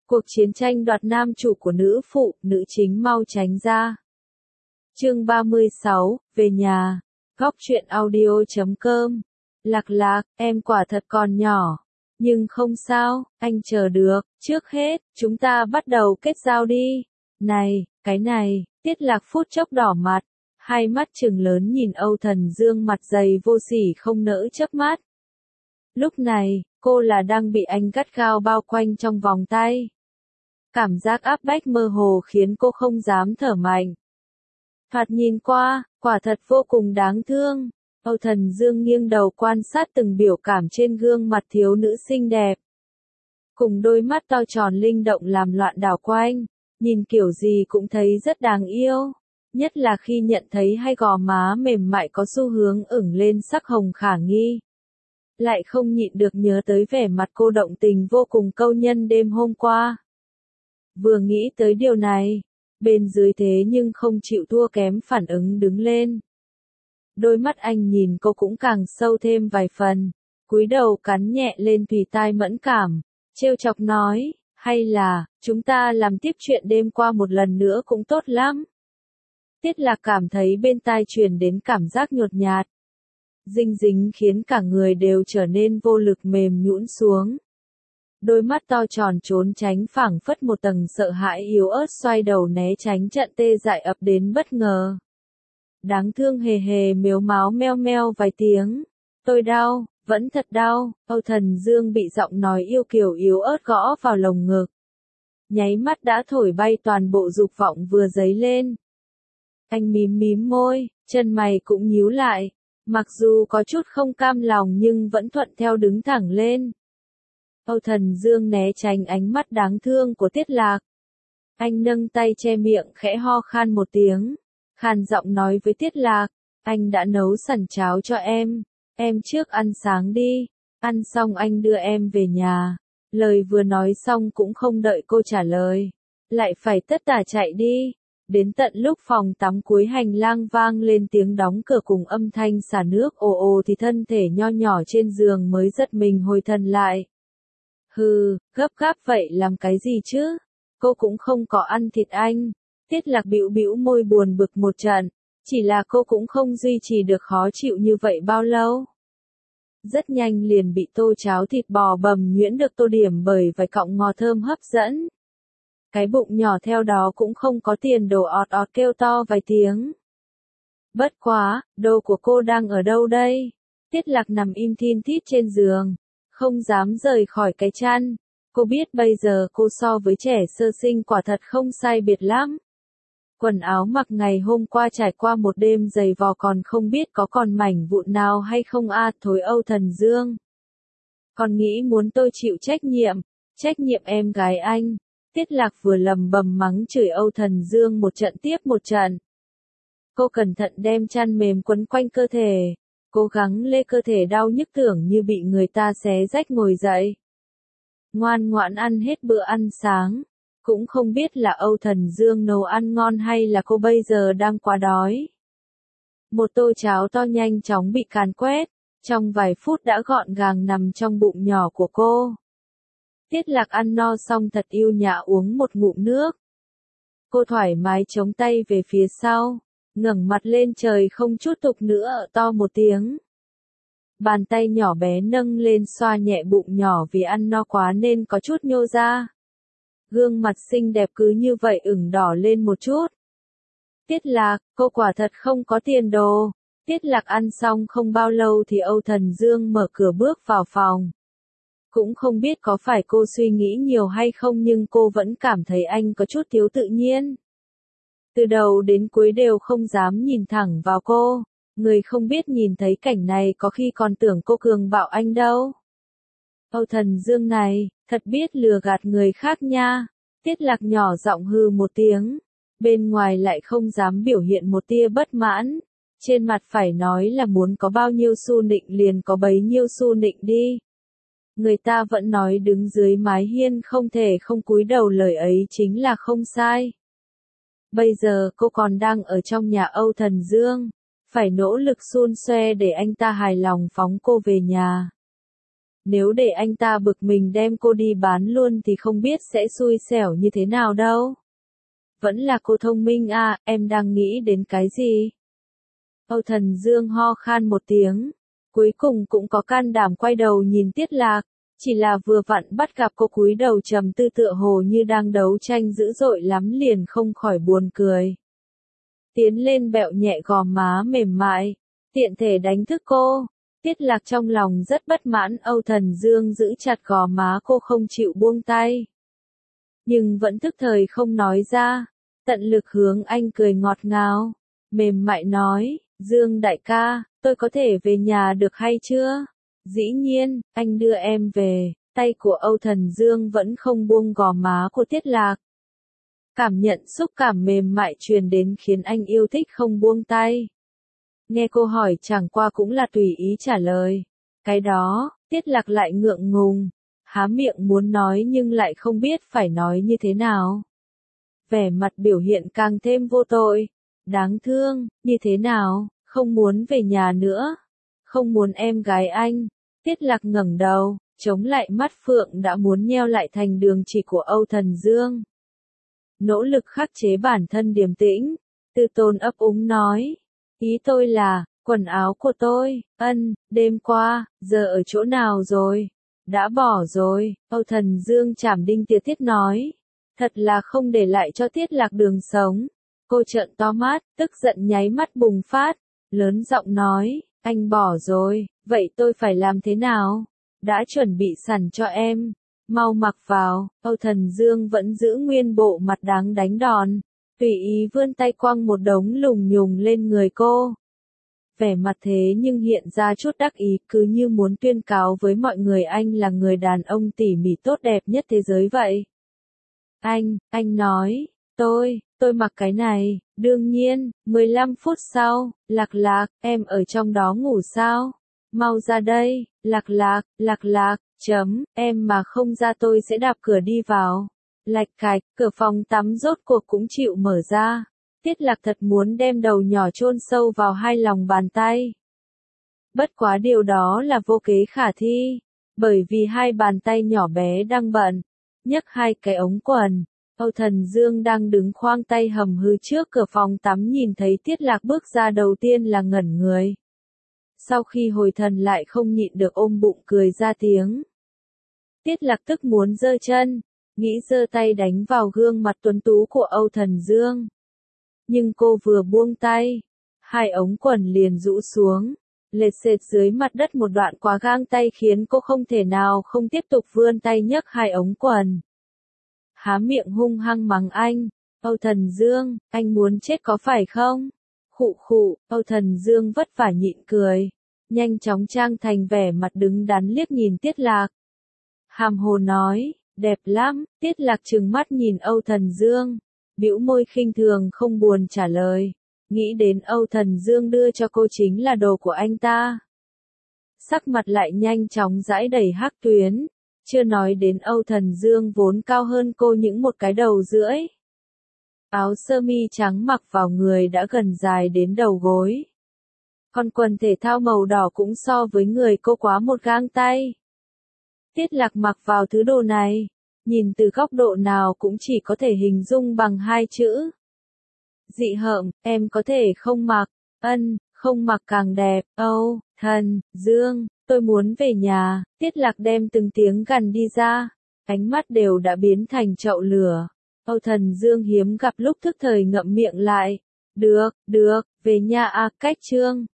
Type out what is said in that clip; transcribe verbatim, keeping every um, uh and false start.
Cuộc chiến tranh đoạt nam chủ của nữ phụ, nữ chính mau tránh ra. Chương ba mươi sáu, về nhà. Góc truyện audio chấm com. Lạc Lạc, em quả thật còn nhỏ. Nhưng không sao, anh chờ được. Trước hết, chúng ta bắt đầu kết giao đi. Này, cái này, Tiết Lạc phút chốc đỏ mặt. Hai mắt trừng lớn nhìn Âu Thần Dương mặt dày vô sỉ không nỡ chớp mắt. Lúc này, cô là đang bị anh gắt gao bao quanh trong vòng tay. Cảm giác áp bách mơ hồ khiến cô không dám thở mạnh. Thoạt nhìn qua, quả thật vô cùng đáng thương. Âu Thần Dương nghiêng đầu quan sát từng biểu cảm trên gương mặt thiếu nữ xinh đẹp. Cùng đôi mắt to tròn linh động làm loạn đảo quanh, nhìn kiểu gì cũng thấy rất đáng yêu. Nhất là khi nhận thấy hai gò má mềm mại có xu hướng ửng lên sắc hồng khả nghi. Lại không nhịn được nhớ tới vẻ mặt cô động tình vô cùng câu nhân đêm hôm qua. Vừa nghĩ tới điều này, bên dưới thế nhưng không chịu thua kém phản ứng đứng lên. Đôi mắt anh nhìn cô cũng càng sâu thêm vài phần, cúi đầu cắn nhẹ lên thùy tai mẫn cảm, trêu chọc nói, hay là, chúng ta làm tiếp chuyện đêm qua một lần nữa cũng tốt lắm. Tiết Lạc cảm thấy bên tai truyền đến cảm giác nhột nhạt. Dinh dính khiến cả người đều trở nên vô lực mềm nhũn xuống. Đôi mắt to tròn trốn tránh phảng phất một tầng sợ hãi yếu ớt xoay đầu né tránh trận tê dại ập đến bất ngờ. Đáng thương hề hề mếu máo meo meo vài tiếng. Tôi đau, vẫn thật đau. Âu Thần Dương bị giọng nói yêu kiều yếu ớt gõ vào lồng ngực. Nháy mắt đã thổi bay toàn bộ dục vọng vừa dấy lên. Anh mím mím môi, chân mày cũng nhíu lại. Mặc dù có chút không cam lòng nhưng vẫn thuận theo đứng thẳng lên. Âu Thần Dương né tránh ánh mắt đáng thương của Tiết Lạc. Anh nâng tay che miệng khẽ ho khan một tiếng. Khàn giọng nói với Tiết Lạc, anh đã nấu sẵn cháo cho em. Em trước ăn sáng đi. Ăn xong anh đưa em về nhà. Lời vừa nói xong cũng không đợi cô trả lời. Lại phải tất tả chạy đi. Đến tận lúc phòng tắm cuối hành lang vang lên tiếng đóng cửa cùng âm thanh xả nước ồ ồ thì thân thể nho nhỏ trên giường mới giật mình hồi thần lại. Hừ, gấp gáp vậy làm cái gì chứ? Cô cũng không có ăn thịt anh. Tiết Lạc bĩu bĩu môi buồn bực một trận. Chỉ là cô cũng không duy trì được khó chịu như vậy bao lâu. Rất nhanh liền bị tô cháo thịt bò bầm nhuyễn được tô điểm bởi vài cọng ngò thơm hấp dẫn. Cái bụng nhỏ theo đó cũng không có tiền đồ ọt ọt kêu to vài tiếng. Bất quá, đồ của cô đang ở đâu đây? Tiết Lạc nằm im thin thít trên giường, không dám rời khỏi cái chăn. Cô biết bây giờ cô so với trẻ sơ sinh quả thật không sai biệt lắm. Quần áo mặc ngày hôm qua trải qua một đêm giày vò còn không biết có còn mảnh vụn nào hay không a thối Âu Thần Dương. Còn nghĩ muốn tôi chịu trách nhiệm, trách nhiệm em gái anh. Tiết Lạc vừa lầm bầm mắng chửi Âu Thần Dương một trận tiếp một trận. Cô cẩn thận đem chăn mềm quấn quanh cơ thể, cố gắng lê cơ thể đau nhức tưởng như bị người ta xé rách ngồi dậy. Ngoan ngoãn ăn hết bữa ăn sáng, cũng không biết là Âu Thần Dương nấu ăn ngon hay là cô bây giờ đang quá đói. Một tô cháo to nhanh chóng bị càn quét, trong vài phút đã gọn gàng nằm trong bụng nhỏ của cô. Tiết Lạc ăn no xong thật yêu nhã uống một ngụm nước. Cô thoải mái chống tay về phía sau, ngẩng mặt lên trời không chút tục nữa to một tiếng. Bàn tay nhỏ bé nâng lên xoa nhẹ bụng nhỏ vì ăn no quá nên có chút nhô ra. Gương mặt xinh đẹp cứ như vậy ửng đỏ lên một chút. Tiết Lạc, cô quả thật không có tiền đồ. Tiết Lạc ăn xong không bao lâu thì Âu Thần Dương mở cửa bước vào phòng. Cũng không biết có phải cô suy nghĩ nhiều hay không nhưng cô vẫn cảm thấy anh có chút thiếu tự nhiên. Từ đầu đến cuối đều không dám nhìn thẳng vào cô, người không biết nhìn thấy cảnh này có khi còn tưởng cô cường bạo anh đâu. Âu Thần Dương này, thật biết lừa gạt người khác nha. Tiết Lạc nhỏ giọng hừ một tiếng, bên ngoài lại không dám biểu hiện một tia bất mãn, trên mặt phải nói là muốn có bao nhiêu xu nịnh liền có bấy nhiêu xu nịnh đi. Người ta vẫn nói đứng dưới mái hiên không thể không cúi đầu, lời ấy chính là không sai. Bây giờ cô còn đang ở trong nhà Âu Thần Dương, phải nỗ lực xun xoe để anh ta hài lòng phóng cô về nhà. Nếu để anh ta bực mình đem cô đi bán luôn thì không biết sẽ xui xẻo như thế nào đâu. Vẫn là cô thông minh à, em đang nghĩ đến cái gì? Âu Thần Dương ho khan một tiếng, cuối cùng cũng có can đảm quay đầu nhìn Tiết Lạc, chỉ là vừa vặn bắt gặp cô cúi đầu trầm tư tựa hồ như đang đấu tranh dữ dội lắm liền không khỏi buồn cười. Tiến lên bẹo nhẹ gò má mềm mại, tiện thể đánh thức cô. Tiết Lạc trong lòng rất bất mãn, Âu Thần Dương giữ chặt gò má cô không chịu buông tay. Nhưng vẫn tức thời không nói ra, tận lực hướng anh cười ngọt ngào, mềm mại nói, Dương đại ca, tôi có thể về nhà được hay chưa? Dĩ nhiên, anh đưa em về, tay của Âu Thần Dương vẫn không buông gò má của Tiết Lạc. Cảm nhận xúc cảm mềm mại truyền đến khiến anh yêu thích không buông tay. Nghe cô hỏi chẳng qua cũng là tùy ý trả lời. Cái đó, Tiết Lạc lại ngượng ngùng, há miệng muốn nói nhưng lại không biết phải nói như thế nào. Vẻ mặt biểu hiện càng thêm vô tội. Đáng thương, như thế nào, không muốn về nhà nữa. Không muốn em gái anh. Tiết Lạc ngẩng đầu, chống lại mắt phượng đã muốn nheo lại thành đường chỉ của Âu Thần Dương. Nỗ lực khắc chế bản thân điềm tĩnh, Tư Tôn ấp úng nói. Ý tôi là, quần áo của tôi, ân, đêm qua, giờ ở chỗ nào rồi? Đã bỏ rồi, Âu Thần Dương chảm đinh tiệt thiết nói. Thật là không để lại cho Tiết Lạc đường sống. Cô trợn to mắt, tức giận nháy mắt bùng phát, lớn giọng nói, anh bỏ rồi, vậy tôi phải làm thế nào? Đã chuẩn bị sẵn cho em, mau mặc vào. Âu Thần Dương vẫn giữ nguyên bộ mặt đáng đánh đòn, tùy ý vươn tay quăng một đống lùng nhùng lên người cô. Vẻ mặt thế nhưng hiện ra chút đắc ý, cứ như muốn tuyên cáo với mọi người anh là người đàn ông tỉ mỉ tốt đẹp nhất thế giới vậy. Anh, anh nói, tôi, tôi mặc cái này, đương nhiên, mười lăm phút sau, Lạc Lạc, em ở trong đó ngủ sao? Mau ra đây, Lạc Lạc, Lạc Lạc, chấm, em mà không ra tôi sẽ đạp cửa đi vào. Lạch cạch, cửa phòng tắm rốt cuộc cũng chịu mở ra. Tiết Lạc thật muốn đem đầu nhỏ chôn sâu vào hai lòng bàn tay. Bất quá điều đó là vô kế khả thi, bởi vì hai bàn tay nhỏ bé đang bận, nhấc hai cái ống quần. Âu Thần Dương đang đứng khoang tay hầm hư trước cửa phòng tắm nhìn thấy Tiết Lạc bước ra đầu tiên là ngẩn người. Sau khi hồi thần lại không nhịn được ôm bụng cười ra tiếng. Tiết Lạc tức muốn giơ chân, nghĩ giơ tay đánh vào gương mặt tuấn tú của Âu Thần Dương. Nhưng cô vừa buông tay, hai ống quần liền rũ xuống, lệch sệt dưới mặt đất một đoạn quá gang tay khiến cô không thể nào không tiếp tục vươn tay nhấc hai ống quần. Há miệng hung hăng mắng anh, Âu Thần Dương, anh muốn chết có phải không? Khụ khụ, Âu Thần Dương vất vả nhịn cười, nhanh chóng trang thành vẻ mặt đứng đắn liếc nhìn Tiết Lạc. Hàm hồ nói, đẹp lắm, Tiết Lạc trừng mắt nhìn Âu Thần Dương, bĩu môi khinh thường không buồn trả lời, nghĩ đến Âu Thần Dương đưa cho cô chính là đồ của anh ta. Sắc mặt lại nhanh chóng dãi đầy hắc tuyến, chưa nói đến Âu Thần Dương vốn cao hơn cô những một cái đầu rưỡi. Áo sơ mi trắng mặc vào người đã gần dài đến đầu gối. Còn quần thể thao màu đỏ cũng so với người cô quá một gang tay. Tiết Lạc mặc vào thứ đồ này, nhìn từ góc độ nào cũng chỉ có thể hình dung bằng hai chữ. Dị hợm, em có thể không mặc, ân, không mặc càng đẹp, Âu, Thần, Dương, tôi muốn về nhà. Tiết Lạc đem từng tiếng gằn đi ra, ánh mắt đều đã biến thành chậu lửa. Âu Thần Dương hiếm gặp lúc thức thời ngậm miệng lại, được, được, về nhà à, cách chương.